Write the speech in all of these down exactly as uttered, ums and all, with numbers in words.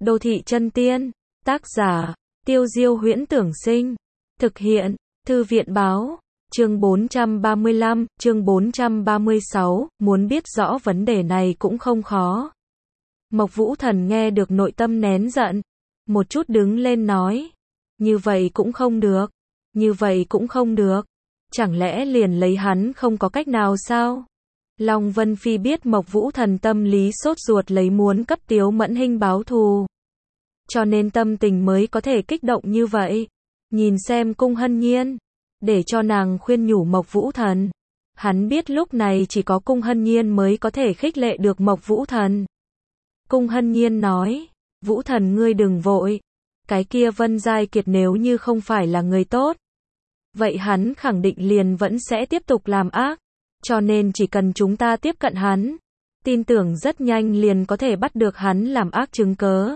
Đô thị chân tiên. Tác giả, Tiêu Diêu Huyễn Tưởng Sinh. Thực hiện, Thư viện báo. Chương bốn trăm ba mươi lăm, chương bốn trăm ba mươi sáu, muốn biết rõ vấn đề này cũng không khó. Mộc Vũ Thần nghe được nội tâm nén giận. Một chút đứng lên nói. Như vậy cũng không được. Như vậy cũng không được. Chẳng lẽ liền lấy hắn không có cách nào sao? Long Vân Phi biết Mộc Vũ Thần tâm lý sốt ruột lấy muốn cấp Tiếu Mẫn Hinh báo thù. Cho nên tâm tình mới có thể kích động như vậy. Nhìn xem Cung Hân Nhiên. Để cho nàng khuyên nhủ Mộc Vũ Thần. Hắn biết lúc này chỉ có Cung Hân Nhiên mới có thể khích lệ được Mộc Vũ Thần. Cung Hân Nhiên nói. Vũ Thần ngươi đừng vội. Cái kia Vân Giai Kiệt nếu như không phải là người tốt. Vậy hắn khẳng định liền vẫn sẽ tiếp tục làm ác. Cho nên chỉ cần chúng ta tiếp cận hắn. Tin tưởng rất nhanh liền có thể bắt được hắn làm ác chứng cớ.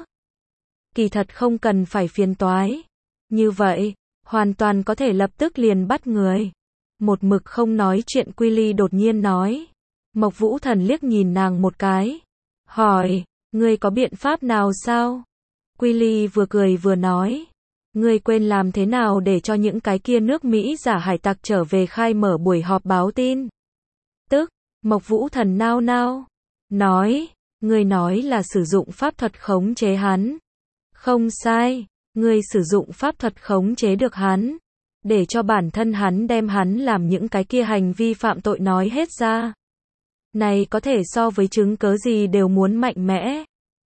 Kỳ thật không cần phải phiền toái. Như vậy, hoàn toàn có thể lập tức liền bắt người. Một mực không nói chuyện Quy Ly đột nhiên nói. Mộc Vũ Thần liếc nhìn nàng một cái. Hỏi, ngươi có biện pháp nào sao? Quy Ly vừa cười vừa nói. Ngươi quên làm thế nào để cho những cái kia nước Mỹ giả hải tặc trở về khai mở buổi họp báo tin? Tức, Mộc Vũ Thần nao nao. Nói, ngươi nói là sử dụng pháp thuật khống chế hắn. Không sai, ngươi sử dụng pháp thuật khống chế được hắn. Để cho bản thân hắn đem hắn làm những cái kia hành vi phạm tội nói hết ra. Này có thể so với chứng cớ gì đều muốn mạnh mẽ.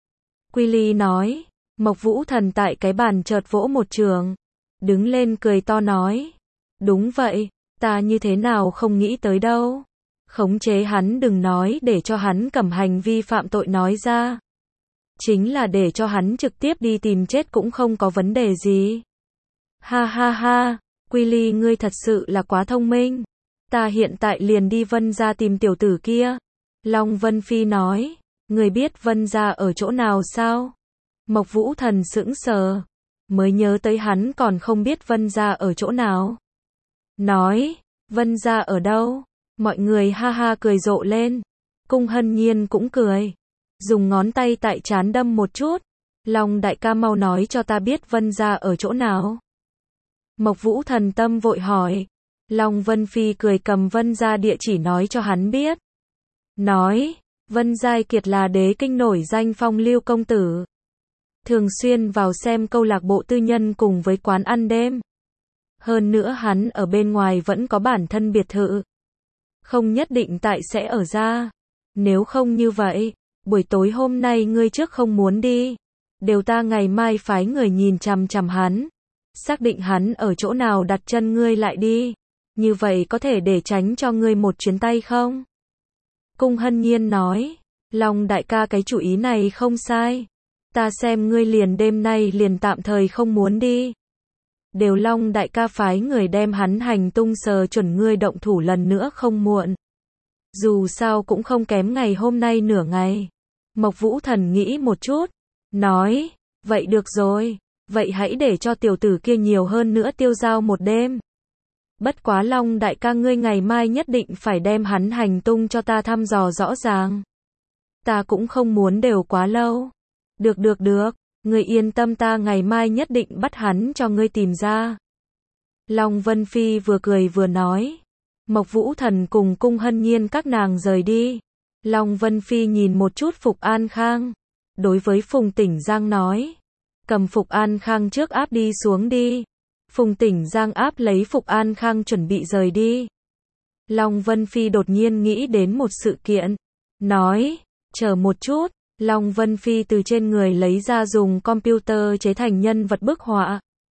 Quy Ly nói, Mộc Vũ Thần tại cái bàn chợt vỗ một trường. Đứng lên cười to nói. Đúng vậy, ta như thế nào không nghĩ tới đâu. Khống chế hắn đừng nói để cho hắn cầm hành vi phạm tội nói ra. Chính là để cho hắn trực tiếp đi tìm chết cũng không có vấn đề gì. Ha ha ha, Quy Ly ngươi thật sự là quá thông minh. Ta hiện tại liền đi Vân gia tìm tiểu tử kia. Long Vân Phi nói, ngươi biết Vân gia ở chỗ nào sao? Mộc Vũ Thần sững sờ, mới nhớ tới hắn còn không biết Vân gia ở chỗ nào. Nói, Vân gia ở đâu? Mọi người ha ha cười rộ lên. Cung Hân Nhiên cũng cười. Dùng ngón tay tại trán đâm một chút. Long đại ca mau nói cho ta biết Vân gia ở chỗ nào. Mộc Vũ Thần tâm vội hỏi. Long Vân Phi cười cầm Vân gia địa chỉ nói cho hắn biết. Nói, Vân Giai Kiệt là đế kinh nổi danh phong lưu công tử. Thường xuyên vào xem câu lạc bộ tư nhân cùng với quán ăn đêm. Hơn nữa hắn ở bên ngoài vẫn có bản thân biệt thự. Không nhất định tại sẽ ở ra. Nếu không như vậy, buổi tối hôm nay ngươi trước không muốn đi. Đều ta ngày mai phái người nhìn chằm chằm hắn. Xác định hắn ở chỗ nào đặt chân ngươi lại đi. Như vậy có thể để tránh cho ngươi một chuyến tay không? Cung Hân Nhiên nói. Long đại ca cái chủ ý này không sai. Ta xem ngươi liền đêm nay liền tạm thời không muốn đi. Đều Long đại ca phái người đem hắn hành tung sờ chuẩn ngươi động thủ lần nữa không muộn. Dù sao cũng không kém ngày hôm nay nửa ngày. Mộc Vũ Thần nghĩ một chút. Nói, vậy được rồi. Vậy hãy để cho tiểu tử kia nhiều hơn nữa tiêu dao một đêm. Bất quá Long đại ca ngươi ngày mai nhất định phải đem hắn hành tung cho ta thăm dò rõ ràng. Ta cũng không muốn đều quá lâu. Được được được, ngươi yên tâm ta ngày mai nhất định bắt hắn cho ngươi tìm ra. Long Vân Phi vừa cười vừa nói. Mộc Vũ Thần cùng Cung Hân Nhiên các nàng rời đi. Long Vân Phi nhìn một chút Phục An Khang. Đối với Phùng Tỉnh Giang nói. Cầm Phục An Khang trước áp đi xuống đi. Phùng Tỉnh Giang áp lấy Phục An Khang chuẩn bị rời đi. Long Vân Phi đột nhiên nghĩ đến một sự kiện. Nói, chờ một chút. Long Vân Phi từ trên người lấy ra dùng computer chế thành nhân vật bức họa.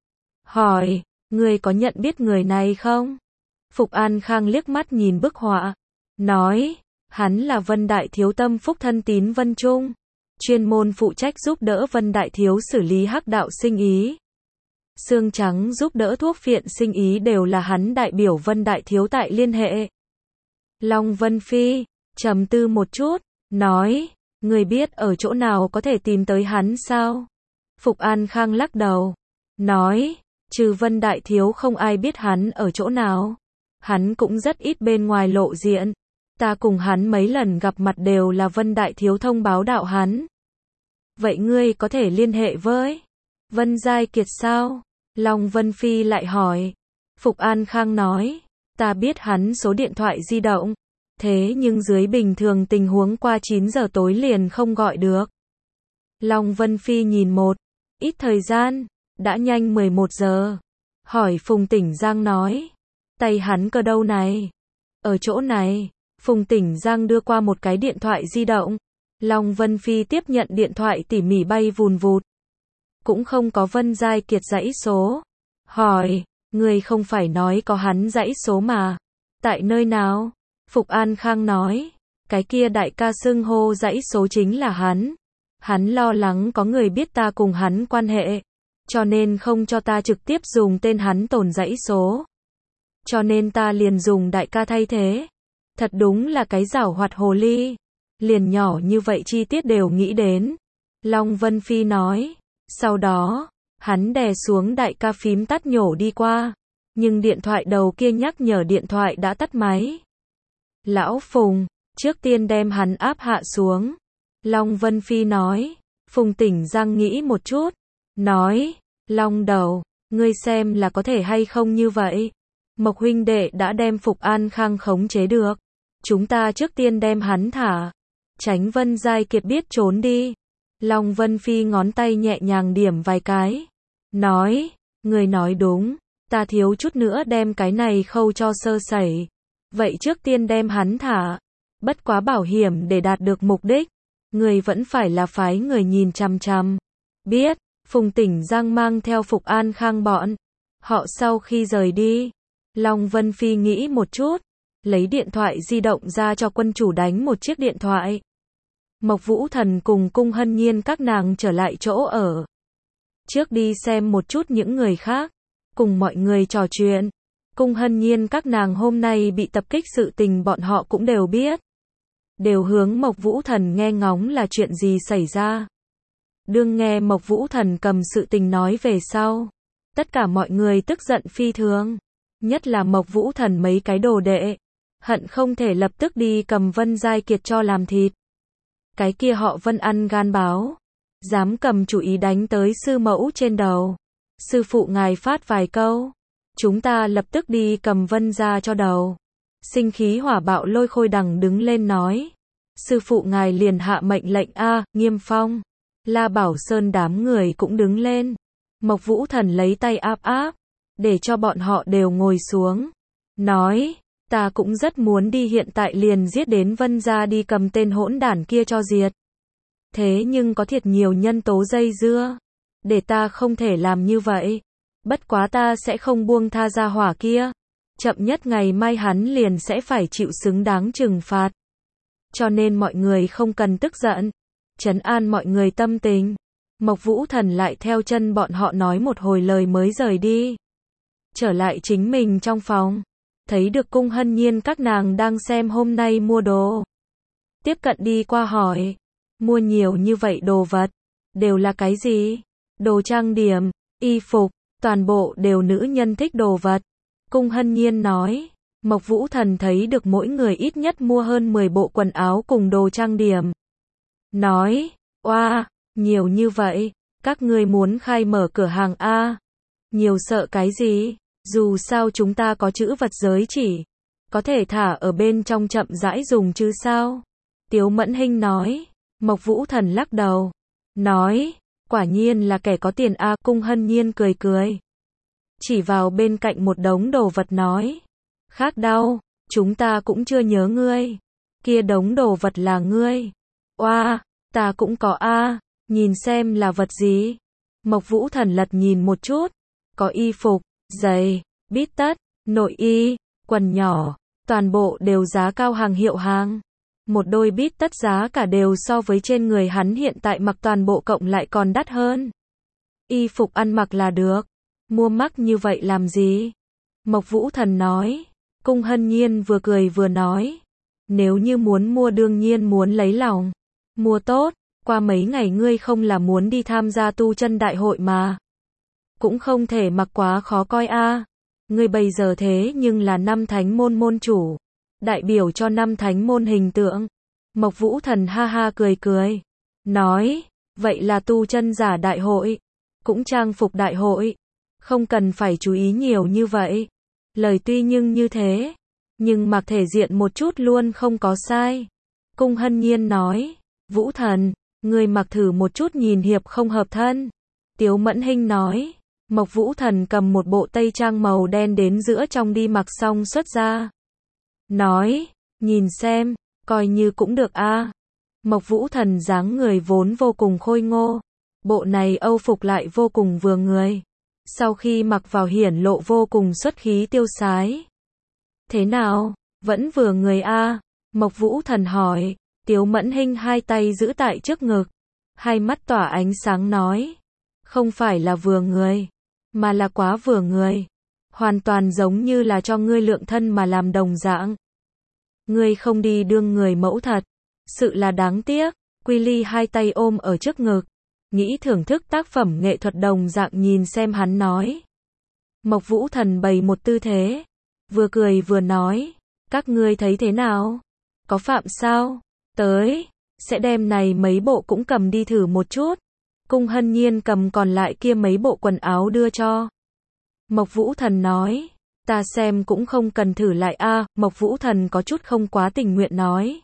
Hỏi, ngươi có nhận biết người này không? Phục An Khang liếc mắt nhìn bức họa. Nói, hắn là Vân Đại Thiếu tâm phúc thân tín Vân Trung. Chuyên môn phụ trách giúp đỡ Vân Đại Thiếu xử lý hắc đạo sinh ý. Xương trắng giúp đỡ thuốc phiện sinh ý đều là hắn đại biểu Vân Đại Thiếu tại liên hệ. Long Vân Phi, trầm tư một chút, nói, người biết ở chỗ nào có thể tìm tới hắn sao? Phục An Khang lắc đầu, nói, trừ Vân Đại Thiếu không ai biết hắn ở chỗ nào. Hắn cũng rất ít bên ngoài lộ diện. Ta cùng hắn mấy lần gặp mặt đều là Vân Đại Thiếu thông báo đạo hắn. Vậy ngươi có thể liên hệ với Vân Giai Kiệt sao? Long Vân Phi lại hỏi. Phục An Khang nói, ta biết hắn số điện thoại di động, thế nhưng dưới bình thường tình huống qua chín giờ tối liền không gọi được. Long Vân Phi nhìn một ít thời gian, đã nhanh mười một giờ. Hỏi Phùng Tỉnh Giang nói, tay hắn cơ đâu này? Ở chỗ này. Phùng Tỉnh Giang đưa qua một cái điện thoại di động. Long Vân Phi tiếp nhận điện thoại tỉ mỉ bay vùn vụt. Cũng không có Vân Giai Kiệt dãy số. Hỏi, người không phải nói có hắn dãy số mà. Tại nơi nào? Phục An Khang nói, cái kia đại ca xưng hô dãy số chính là hắn. Hắn lo lắng có người biết ta cùng hắn quan hệ, cho nên không cho ta trực tiếp dùng tên hắn tồn dãy số. Cho nên ta liền dùng đại ca thay thế. Thật đúng là cái giảo hoạt hồ ly. Liền nhỏ như vậy chi tiết đều nghĩ đến. Long Vân Phi nói. Sau đó, hắn đè xuống đại ca phím tắt nhổ đi qua. Nhưng điện thoại đầu kia nhắc nhở điện thoại đã tắt máy. Lão Phùng, trước tiên đem hắn áp hạ xuống. Long Vân Phi nói. Phùng Tỉnh Giang nghĩ một chút. Nói, Long đầu, ngươi xem là có thể hay không như vậy. Mộc huynh đệ đã đem Phục An Khang khống chế được. Chúng ta trước tiên đem hắn thả. Tránh Vân Giai Kiệt biết trốn đi. Long Vân Phi ngón tay nhẹ nhàng điểm vài cái. Nói, người nói đúng. Ta thiếu chút nữa đem cái này khâu cho sơ sẩy. Vậy trước tiên đem hắn thả. Bất quá bảo hiểm để đạt được mục đích. Người vẫn phải là phái người nhìn chằm chằm. Biết, Phùng Tỉnh Giang mang theo Phục An Khang bọn. Họ sau khi rời đi. Long Vân Phi nghĩ một chút. Lấy điện thoại di động ra cho quân chủ đánh một chiếc điện thoại. Mộc Vũ Thần cùng Cung Hân Nhiên các nàng trở lại chỗ ở. Trước đi xem một chút những người khác. Cùng mọi người trò chuyện. Cung Hân Nhiên các nàng hôm nay bị tập kích sự tình bọn họ cũng đều biết. Đều hướng Mộc Vũ Thần nghe ngóng là chuyện gì xảy ra. Đương nghe Mộc Vũ Thần cầm sự tình nói về sau. Tất cả mọi người tức giận phi thường. Nhất là Mộc Vũ Thần mấy cái đồ đệ. Hận không thể lập tức đi cầm Vân Giai Kiệt cho làm thịt. Cái kia họ Vân ăn gan báo. Dám cầm chủ ý đánh tới sư mẫu trên đầu. Sư phụ ngài phát vài câu. Chúng ta lập tức đi cầm Vân ra cho đầu. Sinh khí hỏa bạo Lôi Khôi Đằng đứng lên nói. Sư phụ ngài liền hạ mệnh lệnh a, Nghiêm Phong. La Bảo Sơn đám người cũng đứng lên. Mộc Vũ Thần lấy tay áp áp. Để cho bọn họ đều ngồi xuống. Nói, ta cũng rất muốn đi hiện tại liền giết đến Vân gia đi cầm tên hỗn đản kia cho diệt. Thế nhưng có thiệt nhiều nhân tố dây dưa. Để ta không thể làm như vậy. Bất quá ta sẽ không buông tha ra hỏa kia. Chậm nhất ngày mai hắn liền sẽ phải chịu xứng đáng trừng phạt. Cho nên mọi người không cần tức giận. Trấn an mọi người tâm tình. Mộc Vũ Thần lại theo chân bọn họ nói một hồi lời mới rời đi. Trở lại chính mình trong phòng. Thấy được Cung Hân Nhiên các nàng đang xem hôm nay mua đồ. Tiếp cận đi qua hỏi. Mua nhiều như vậy đồ vật. Đều là cái gì? Đồ trang điểm, y phục, toàn bộ đều nữ nhân thích đồ vật. Cung Hân Nhiên nói. Mộc Vũ Thần thấy được mỗi người ít nhất mua hơn mười bộ quần áo cùng đồ trang điểm. Nói. Oa, wow, nhiều như vậy. Các ngươi muốn khai mở cửa hàng A. Nhiều sợ cái gì? Dù sao chúng ta có chữ vật giới chỉ. Có thể thả ở bên trong chậm rãi dùng chứ sao? Tiếu Mẫn Hinh nói. Mộc Vũ Thần lắc đầu. Nói. Quả nhiên là kẻ có tiền A. Cung Hân Nhiên cười cười. Chỉ vào bên cạnh một đống đồ vật nói. Khác đau. Chúng ta cũng chưa nhớ ngươi. Kia đống đồ vật là ngươi. Oa, wow, ta cũng có A. Nhìn xem là vật gì. Mộc Vũ Thần lật nhìn một chút. Có y phục, giày, bít tất, nội y, quần nhỏ. Toàn bộ đều giá cao hàng hiệu hàng. Một đôi bít tất giá cả đều so với trên người hắn hiện tại mặc toàn bộ cộng lại còn đắt hơn. Y phục ăn mặc là được. Mua mắc như vậy làm gì? Mộc Vũ Thần nói. Cung Hân Nhiên vừa cười vừa nói. Nếu như muốn mua đương nhiên muốn lấy lòng. Mua tốt, qua mấy ngày ngươi không là muốn đi tham gia tu chân đại hội mà. Cũng không thể mặc quá khó coi a. Ngươi bây giờ thế nhưng là năm thánh môn môn chủ. Đại biểu cho năm thánh môn hình tượng. Mộc Vũ Thần ha ha cười cười. Nói, Vậy là tu chân giả đại hội, cũng trang phục đại hội, không cần phải chú ý nhiều như vậy. Lời tuy nhưng như thế, nhưng mặc thể diện một chút luôn không có sai. Cung Hân Nhiên nói, Vũ Thần, ngươi mặc thử một chút nhìn hiệp không hợp thân. Tiếu Mẫn Hinh nói, Mộc Vũ Thần cầm một bộ tây trang màu đen đến giữa trong đi mặc xong xuất ra. Nói, nhìn xem, coi như cũng được a. Mộc Vũ Thần dáng người vốn vô cùng khôi ngô, bộ này âu phục lại vô cùng vừa người. Sau khi mặc vào hiển lộ vô cùng xuất khí tiêu sái. Thế nào, vẫn vừa người a? Mộc Vũ Thần hỏi. Tiếu Mẫn Hinh hai tay giữ tại trước ngực, hai mắt tỏa ánh sáng nói, không phải là vừa người, mà là quá vừa người, hoàn toàn giống như là cho ngươi lượng thân mà làm đồng dạng. Ngươi không đi đương người mẫu thật, sự là đáng tiếc. Quy Ly hai tay ôm ở trước ngực, nghĩ thưởng thức tác phẩm nghệ thuật đồng dạng nhìn xem hắn nói. Mộc Vũ Thần bày một tư thế, vừa cười vừa nói, các ngươi thấy thế nào? Có phạm sao? Tới, sẽ đem này mấy bộ cũng cầm đi thử một chút. Cung Hân Nhiên cầm còn lại kia mấy bộ quần áo đưa cho. Mộc Vũ Thần nói, ta xem cũng không cần thử lại a. Mộc Vũ Thần có chút không quá tình nguyện nói.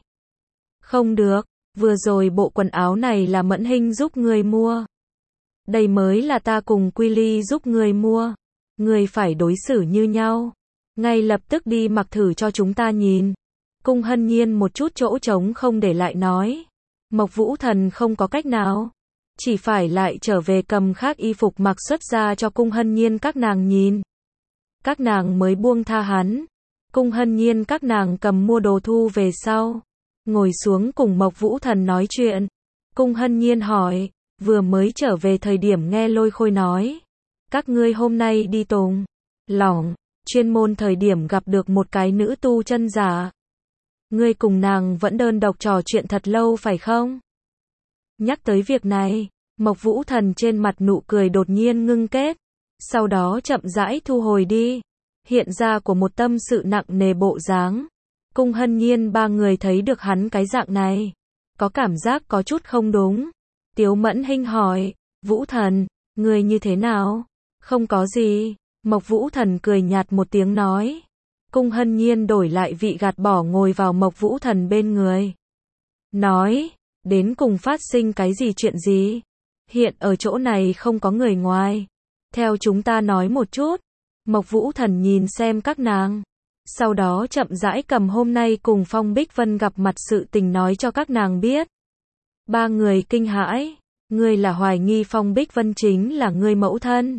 Không được, vừa rồi bộ quần áo này là Mẫn Hinh giúp người mua. Đây mới là ta cùng Quy Ly giúp người mua. Người phải đối xử như nhau. Ngay lập tức đi mặc thử cho chúng ta nhìn. Cung Hân Nhiên một chút chỗ trống không để lại nói. Mộc Vũ Thần không có cách nào, chỉ phải lại trở về cầm khác y phục mặc xuất ra cho Cung Hân Nhiên các nàng nhìn. Các nàng mới buông tha hắn. Cung Hân Nhiên các nàng cầm mua đồ thu về sau, ngồi xuống cùng Mộc Vũ Thần nói chuyện. Cung Hân Nhiên hỏi, vừa mới trở về thời điểm nghe Lôi Khôi nói, các ngươi hôm nay đi tùng lỏng chuyên môn thời điểm gặp được một cái nữ tu chân giả. Ngươi cùng nàng vẫn đơn độc trò chuyện thật lâu phải không? Nhắc tới việc này, Mộc Vũ Thần trên mặt nụ cười đột nhiên ngưng kết, sau đó chậm rãi thu hồi đi, hiện ra của một tâm sự nặng nề bộ dáng. Cung Hân Nhiên ba người thấy được hắn cái dạng này, có cảm giác có chút không đúng. Tiếu Mẫn Hinh hỏi, Vũ Thần, ngươi như thế nào? Không có gì. Mộc Vũ Thần cười nhạt một tiếng nói. Cung Hân Nhiên đổi lại vị gạt bỏ ngồi vào Mộc Vũ Thần bên người. Nói, đến cùng phát sinh cái gì chuyện gì? Hiện ở chỗ này không có người ngoài. Theo chúng ta nói một chút. Mộc Vũ Thần nhìn xem các nàng. Sau đó chậm rãi cầm hôm nay cùng Phong Bích Vân gặp mặt sự tình nói cho các nàng biết. Ba người kinh hãi. Ngươi là hoài nghi Phong Bích Vân chính là ngươi mẫu thân?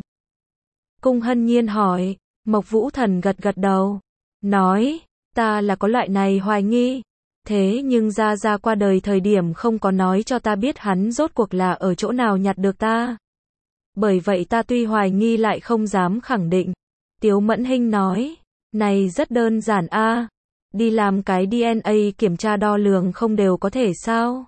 Cung Hân Nhiên hỏi. Mộc Vũ Thần gật gật đầu. Nói, ta là có loại này hoài nghi. Thế nhưng Gia Gia qua đời thời điểm không có nói cho ta biết hắn rốt cuộc là ở chỗ nào nhặt được ta. Bởi vậy ta tuy hoài nghi lại không dám khẳng định. Tiếu Mẫn Hinh nói, này rất đơn giản a, đi làm cái đê en a kiểm tra đo lường không đều có thể sao?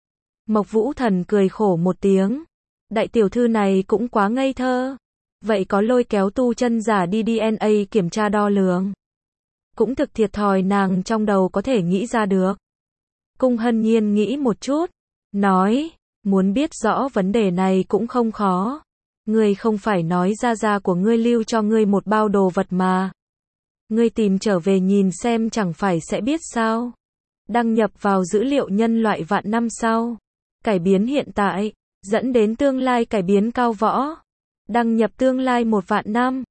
Mộc Vũ Thần cười khổ một tiếng. Đại tiểu thư này cũng quá ngây thơ. Vậy có lôi kéo tu chân giả đi đê en a kiểm tra đo lường? Cũng thực thiệt thòi nàng trong đầu có thể nghĩ ra được. Cung Hân Nhiên nghĩ một chút, nói, muốn biết rõ vấn đề này cũng không khó. Ngươi không phải nói Gia Gia của ngươi lưu cho ngươi một bao đồ vật mà. Ngươi tìm trở về nhìn xem chẳng phải sẽ biết sao. Đăng nhập vào dữ liệu nhân loại vạn năm sau. Cải biến hiện tại, dẫn đến tương lai cải biến cao võ. Đăng nhập tương lai một vạn năm.